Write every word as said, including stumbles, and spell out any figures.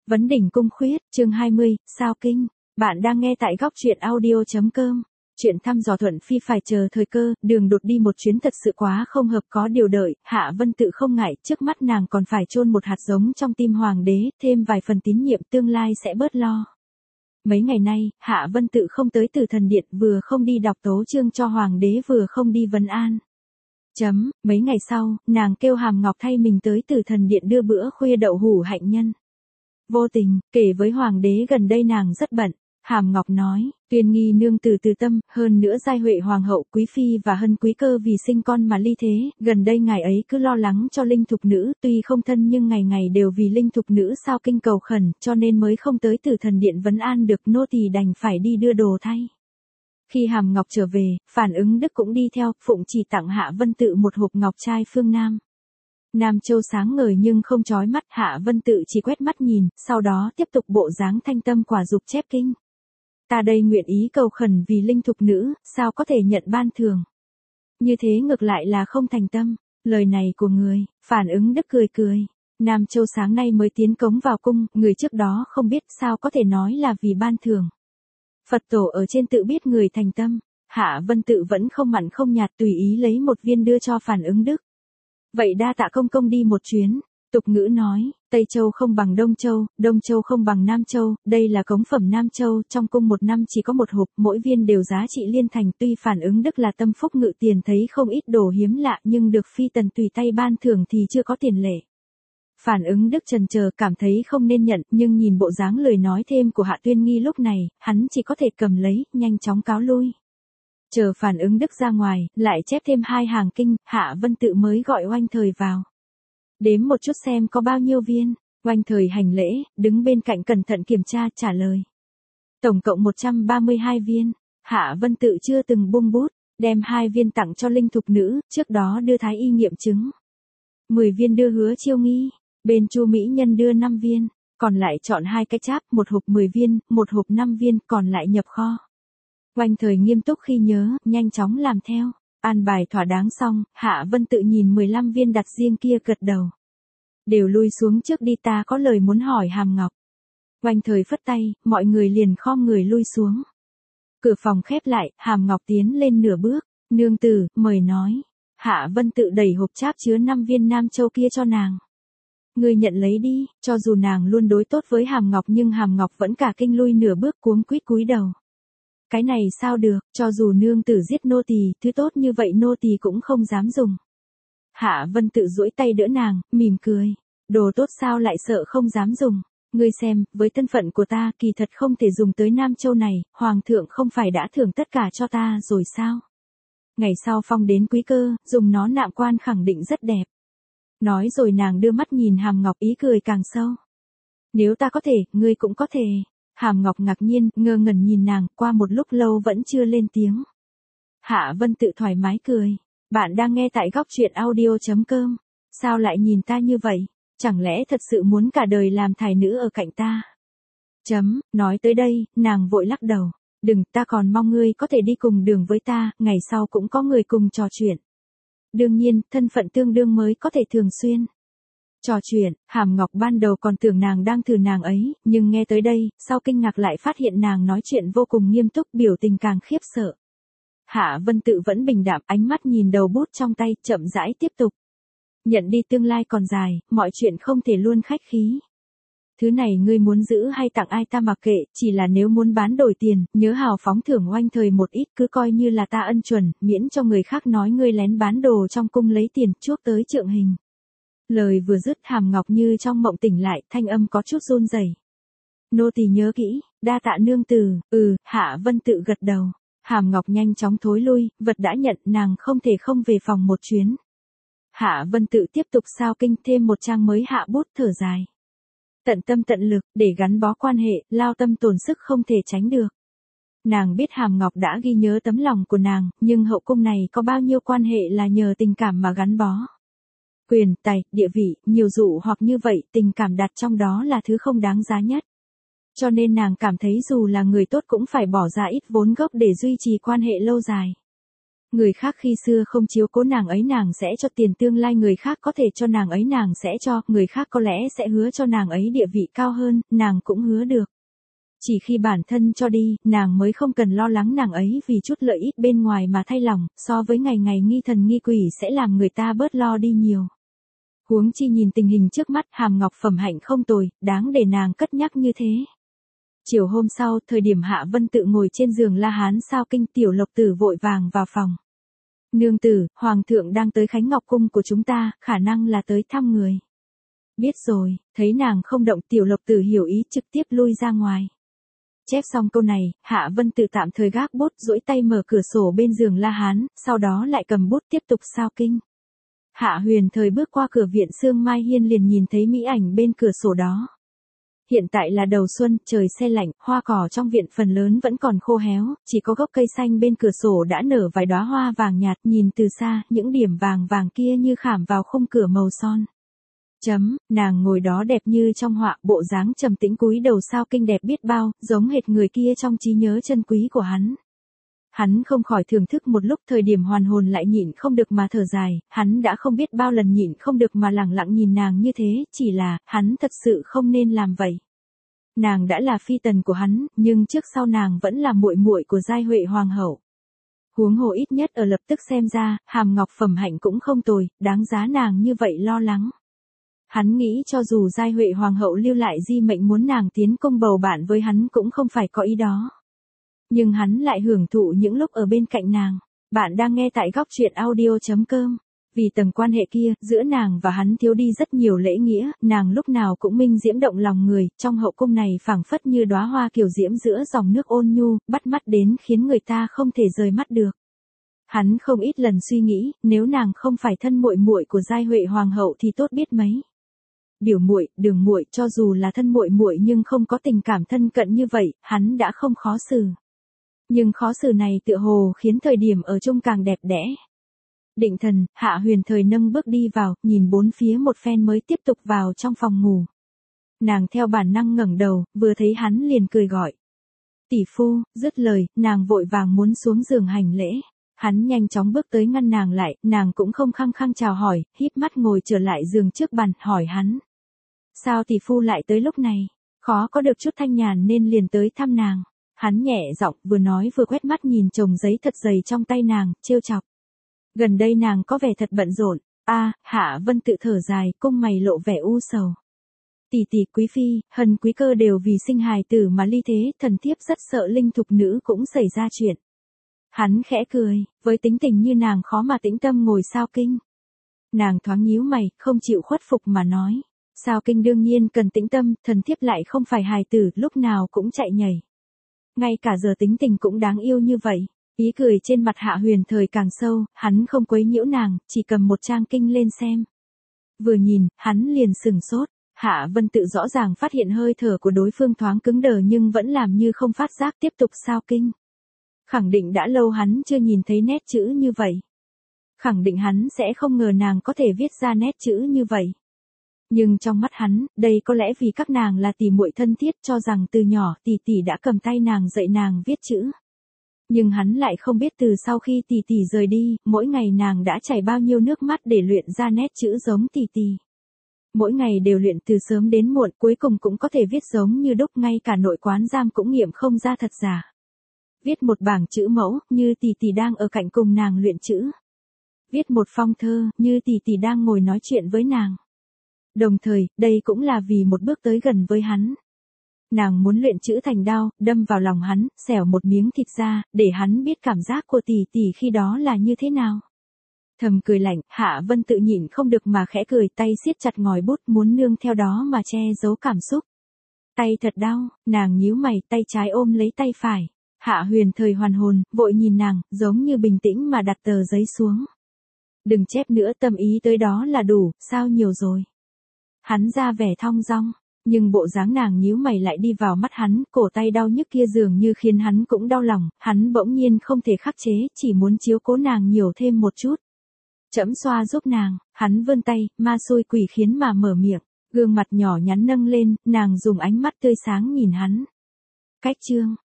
Vấn đỉnh cung khuyết, chương hai mươi, sao kinh. Bạn đang nghe tại góc truyện audio.com. Chuyện thăm dò thuận phi phải chờ thời cơ, đường đột đi một chuyến thật sự quá không hợp có điều đợi, Hạ Vân Tự không ngại, trước mắt nàng còn phải chôn một hạt giống trong tim hoàng đế, thêm vài phần tín nhiệm tương lai sẽ bớt lo. Mấy ngày nay, Hạ Vân Tự không tới Tử Thần Điện, vừa không đi đọc tấu chương cho hoàng đế vừa không đi vấn an. Chấm, mấy ngày sau, nàng kêu Hàm Ngọc thay mình tới Tử Thần Điện đưa bữa khuya đậu hủ hạnh nhân. Vô tình, kể với hoàng đế gần đây nàng rất bận, Hàm Ngọc nói, Tuyên Nghi nương từ từ tâm, hơn nữa giai huệ hoàng hậu, quý phi và hân quý cơ vì sinh con mà ly thế, gần đây ngài ấy cứ lo lắng cho linh thục nữ, tuy không thân nhưng ngày ngày đều vì linh thục nữ sao kinh cầu khẩn, cho nên mới không tới Tử Thần Điện vấn an được, nô tỳ đành phải đi đưa đồ thay. Khi Hàm Ngọc trở về, Phản Ứng Đức cũng đi theo, phụng chỉ tặng Hạ Vân Tự một hộp ngọc trai phương Nam. Nam Châu sáng ngời nhưng không chói mắt, Hạ Vân Tự chỉ quét mắt nhìn, sau đó tiếp tục bộ dáng thanh tâm quả dục chép kinh. Ta đây nguyện ý cầu khẩn vì linh thục nữ, sao có thể nhận ban thưởng. Như thế ngược lại là không thành tâm, lời này của người, Phản Ứng Đức cười cười. Nam Châu sáng nay mới tiến cống vào cung, người trước đó không biết sao có thể nói là vì ban thưởng. Phật tổ ở trên tự biết người thành tâm, Hạ Vân Tự vẫn không mặn không nhạt tùy ý lấy một viên đưa cho Phản Ứng Đức. Vậy đa tạ công công đi một chuyến, tục ngữ nói, Tây Châu không bằng Đông Châu, Đông Châu không bằng Nam Châu, đây là cống phẩm Nam Châu, trong cung một năm chỉ có một hộp, mỗi viên đều giá trị liên thành, tuy Phản Ứng Đức là tâm phúc ngự tiền thấy không ít đồ hiếm lạ nhưng được phi tần tùy tay ban thưởng thì chưa có tiền lệ. Phản Ứng Đức chần chờ cảm thấy không nên nhận, nhưng nhìn bộ dáng lời nói thêm của Hạ Tuyên Nghi lúc này, hắn chỉ có thể cầm lấy, nhanh chóng cáo lui. Chờ Phản Ứng Đức ra ngoài, lại chép thêm hai hàng kinh, Hạ Vân Tự mới gọi Oanh Thời vào. Đếm một chút xem có bao nhiêu viên, Oanh Thời hành lễ, đứng bên cạnh cẩn thận kiểm tra trả lời. Tổng cộng một trăm ba mươi hai viên, Hạ Vân Tự chưa từng buông bút, đem hai viên tặng cho linh thục nữ, trước đó đưa thái y nghiệm chứng. mười viên đưa Hứa Chiêu Nghi, bên Chu Mỹ Nhân đưa năm viên, còn lại chọn hai cái cháp, một hộp mười viên, một hộp năm viên, còn lại nhập kho. Oanh Thời nghiêm túc khi nhớ, nhanh chóng làm theo. An bài thỏa đáng xong, Hạ Vân Tự nhìn mười lăm viên đặt riêng kia gật đầu. Đều lui xuống trước đi, ta có lời muốn hỏi Hàm Ngọc. Oanh Thời phất tay, mọi người liền khom người lui xuống. Cửa phòng khép lại, Hàm Ngọc tiến lên nửa bước, nương tử, mời nói. Hạ Vân Tự đẩy hộp cháp chứa năm viên Nam Châu kia cho nàng. Ngươi nhận lấy đi, cho dù nàng luôn đối tốt với Hàm Ngọc nhưng Hàm Ngọc vẫn cả kinh lui nửa bước cuống quýt cúi đầu. Cái này sao được, cho dù nương tử giết nô tỳ, thứ tốt như vậy nô tỳ cũng không dám dùng. Hạ Vân Tự duỗi tay đỡ nàng, mỉm cười. Đồ tốt sao lại sợ không dám dùng. Ngươi xem, với thân phận của ta kỳ thật không thể dùng tới Nam Châu này, Hoàng thượng không phải đã thưởng tất cả cho ta rồi sao? Ngày sau phong đến quý cơ, dùng nó nạm quan khẳng định rất đẹp. Nói rồi nàng đưa mắt nhìn Hàm Ngọc, ý cười càng sâu. Nếu ta có thể, ngươi cũng có thể. Hàm Ngọc ngạc nhiên, ngơ ngẩn nhìn nàng, qua một lúc lâu vẫn chưa lên tiếng. Hạ Vân Tự thoải mái cười. Bạn đang nghe tại góc truyện audio.com. Sao lại nhìn ta như vậy? Chẳng lẽ thật sự muốn cả đời làm thái nữ ở cạnh ta? Chấm, nói tới đây, nàng vội lắc đầu. Đừng, ta còn mong ngươi có thể đi cùng đường với ta, ngày sau cũng có người cùng trò chuyện. Đương nhiên, thân phận tương đương mới có thể thường xuyên trò chuyện. Hàm Ngọc ban đầu còn tưởng nàng đang thử nàng ấy, nhưng nghe tới đây, sau kinh ngạc lại phát hiện nàng nói chuyện vô cùng nghiêm túc, biểu tình càng khiếp sợ. Hạ Vân Tự vẫn bình đạm, ánh mắt nhìn đầu bút trong tay, chậm rãi tiếp tục. Nhận đi, tương lai còn dài, mọi chuyện không thể luôn khách khí. Thứ này ngươi muốn giữ hay tặng ai ta mặc kệ, chỉ là nếu muốn bán đổi tiền, nhớ hào phóng thưởng Oanh Thời một ít, cứ coi như là ta ân chuẩn, miễn cho người khác nói ngươi lén bán đồ trong cung lấy tiền, chuốc tới trượng hình. Lời vừa dứt, Hàm Ngọc như trong mộng tỉnh lại, thanh âm có chút run rẩy. Nô tỳ nhớ kỹ, đa tạ nương tử. Ừ, Hạ Vân Tự gật đầu. Hàm Ngọc nhanh chóng thối lui, vật đã nhận, nàng không thể không về phòng một chuyến. Hạ Vân Tự tiếp tục sao kinh, thêm một trang mới hạ bút, thở dài. Tận tâm tận lực, để gắn bó quan hệ, lao tâm tổn sức không thể tránh được. Nàng biết Hàm Ngọc đã ghi nhớ tấm lòng của nàng, nhưng hậu cung này có bao nhiêu quan hệ là nhờ tình cảm mà gắn bó. Quyền, tài, địa vị, nhiều dụ hoặc như vậy, tình cảm đặt trong đó là thứ không đáng giá nhất. Cho nên nàng cảm thấy dù là người tốt cũng phải bỏ ra ít vốn gốc để duy trì quan hệ lâu dài. Người khác khi xưa không chiếu cố nàng ấy nàng sẽ cho tiền, tương lai người khác có thể cho nàng ấy nàng sẽ cho, người khác có lẽ sẽ hứa cho nàng ấy địa vị cao hơn, nàng cũng hứa được. Chỉ khi bản thân cho đi, nàng mới không cần lo lắng nàng ấy vì chút lợi ích bên ngoài mà thay lòng, so với ngày ngày nghi thần nghi quỷ sẽ làm người ta bớt lo đi nhiều. Huống chi nhìn tình hình trước mắt, Hàm Ngọc phẩm hạnh không tồi, đáng để nàng cất nhắc như thế. Chiều hôm sau, thời điểm Hạ Vân Tự ngồi trên giường La Hán sao kinh, Tiểu Lộc Tử vội vàng vào phòng. Nương tử, Hoàng thượng đang tới Khánh Ngọc Cung của chúng ta, khả năng là tới thăm người. Biết rồi, thấy nàng không động, Tiểu Lộc Tử hiểu ý trực tiếp lui ra ngoài. Chép xong câu này, Hạ Vân Tự tạm thời gác bút, duỗi tay mở cửa sổ bên giường La Hán, sau đó lại cầm bút tiếp tục sao kinh. Hạ Huyền Thời bước qua cửa viện Sương Mai Hiên liền nhìn thấy mỹ ảnh bên cửa sổ đó. Hiện tại là đầu xuân, trời se lạnh, hoa cỏ trong viện phần lớn vẫn còn khô héo, chỉ có gốc cây xanh bên cửa sổ đã nở vài đóa hoa vàng nhạt, nhìn từ xa, những điểm vàng vàng kia như khảm vào khung cửa màu son. Chấm, nàng ngồi đó đẹp như trong họa, bộ dáng trầm tĩnh cúi đầu sao kinh đẹp biết bao, giống hệt người kia trong trí nhớ chân quý của hắn. Hắn không khỏi thưởng thức một lúc, thời điểm hoàn hồn lại nhịn không được mà thở dài, hắn đã không biết bao lần nhịn không được mà lẳng lặng nhìn nàng như thế, chỉ là, hắn thật sự không nên làm vậy. Nàng đã là phi tần của hắn, nhưng trước sau nàng vẫn là muội muội của Giai Huệ Hoàng hậu. Huống hồ ít nhất ở lập tức xem ra, Hàm Ngọc phẩm hạnh cũng không tồi, đáng giá nàng như vậy lo lắng. Hắn nghĩ cho dù Giai Huệ Hoàng hậu lưu lại di mệnh muốn nàng tiến cung bầu bạn với hắn cũng không phải có ý đó. Nhưng hắn lại hưởng thụ những lúc ở bên cạnh nàng. Bạn đang nghe tại góc truyện audio chấm com. Vì tầng quan hệ kia, giữa nàng và hắn thiếu đi rất nhiều lễ nghĩa, nàng lúc nào cũng minh diễm động lòng người, trong hậu cung này phảng phất như đóa hoa kiều diễm giữa dòng nước ôn nhu, bắt mắt đến khiến người ta không thể rời mắt được. Hắn không ít lần suy nghĩ, nếu nàng không phải thân muội muội của Giai Huệ Hoàng hậu thì tốt biết mấy. Biểu muội, Đường muội, cho dù là thân muội muội nhưng không có tình cảm thân cận như vậy, hắn đã không khó xử. Nhưng khó xử này tựa hồ khiến thời điểm ở chung càng đẹp đẽ. Định thần, Hạ Huyền Thời nâng bước đi vào, nhìn bốn phía một phen mới tiếp tục vào trong phòng ngủ. Nàng theo bản năng ngẩng đầu, vừa thấy hắn liền cười gọi. Tỷ phu, dứt lời, nàng vội vàng muốn xuống giường hành lễ. Hắn nhanh chóng bước tới ngăn nàng lại, nàng cũng không khăng khăng chào hỏi, híp mắt ngồi trở lại giường trước bàn, hỏi hắn. Sao tỷ phu lại tới lúc này? Khó có được chút thanh nhàn nên liền tới thăm nàng. Hắn nhẹ giọng, vừa nói vừa quét mắt nhìn chồng giấy thật dày trong tay nàng, trêu chọc. Gần đây nàng có vẻ thật bận rộn. A, Hạ Vân Tự thở dài, cung mày lộ vẻ u sầu. Tỷ tỷ, quý phi, Hân quý cơ đều vì sinh hài tử mà ly thế, thần thiếp rất sợ linh thục nữ cũng xảy ra chuyện. Hắn khẽ cười, với tính tình như nàng khó mà tĩnh tâm ngồi sao kinh. Nàng thoáng nhíu mày, không chịu khuất phục mà nói. Sao kinh đương nhiên cần tĩnh tâm, thần thiếp lại không phải hài tử, lúc nào cũng chạy nhảy. Ngay cả giờ tính tình cũng đáng yêu như vậy. Ý cười trên mặt Hạ Huyền Thời càng sâu, hắn không quấy nhiễu nàng, chỉ cầm một trang kinh lên xem. Vừa nhìn, hắn liền sừng sốt. Hạ Vân Tự rõ ràng phát hiện hơi thở của đối phương thoáng cứng đờ nhưng vẫn làm như không phát giác, tiếp tục sao kinh. Khẳng định đã lâu hắn chưa nhìn thấy nét chữ như vậy. Khẳng định hắn sẽ không ngờ nàng có thể viết ra nét chữ như vậy. Nhưng trong mắt hắn, đây có lẽ vì các nàng là tỷ muội thân thiết, cho rằng từ nhỏ tỷ tỷ đã cầm tay nàng dạy nàng viết chữ. Nhưng hắn lại không biết từ sau khi tỷ tỷ rời đi, mỗi ngày nàng đã chảy bao nhiêu nước mắt để luyện ra nét chữ giống tỷ tỷ. Mỗi ngày đều luyện từ sớm đến muộn, cuối cùng cũng có thể viết giống như đúc, ngay cả nội quán giam cũng nghiệm không ra thật giả. Viết một bảng chữ mẫu, như tỷ tỷ đang ở cạnh cùng nàng luyện chữ. Viết một phong thơ, như tỷ tỷ đang ngồi nói chuyện với nàng. Đồng thời, đây cũng là vì một bước tới gần với hắn. Nàng muốn luyện chữ thành đao, đâm vào lòng hắn, xẻo một miếng thịt ra, để hắn biết cảm giác của tỷ tỷ khi đó là như thế nào. Thầm cười lạnh, Hạ Vân Tự nhịn không được mà khẽ cười, tay siết chặt ngòi bút, muốn nương theo đó mà che giấu cảm xúc. Tay thật đau, nàng nhíu mày, tay trái ôm lấy tay phải. Hạ Huyền Thời hoàn hồn, vội nhìn nàng, giống như bình tĩnh mà đặt tờ giấy xuống. Đừng chép nữa, tâm ý tới đó là đủ, sao nhiều rồi. Hắn ra vẻ thong dong, nhưng bộ dáng nàng nhíu mày lại đi vào mắt hắn, cổ tay đau nhức kia dường như khiến hắn cũng đau lòng, hắn bỗng nhiên không thể khắc chế, chỉ muốn chiếu cố nàng nhiều thêm một chút. Trẫm xoa giúp nàng, hắn vươn tay, ma xui quỷ khiến mà mở miệng, gương mặt nhỏ nhắn nâng lên, nàng dùng ánh mắt tươi sáng nhìn hắn. Cách chương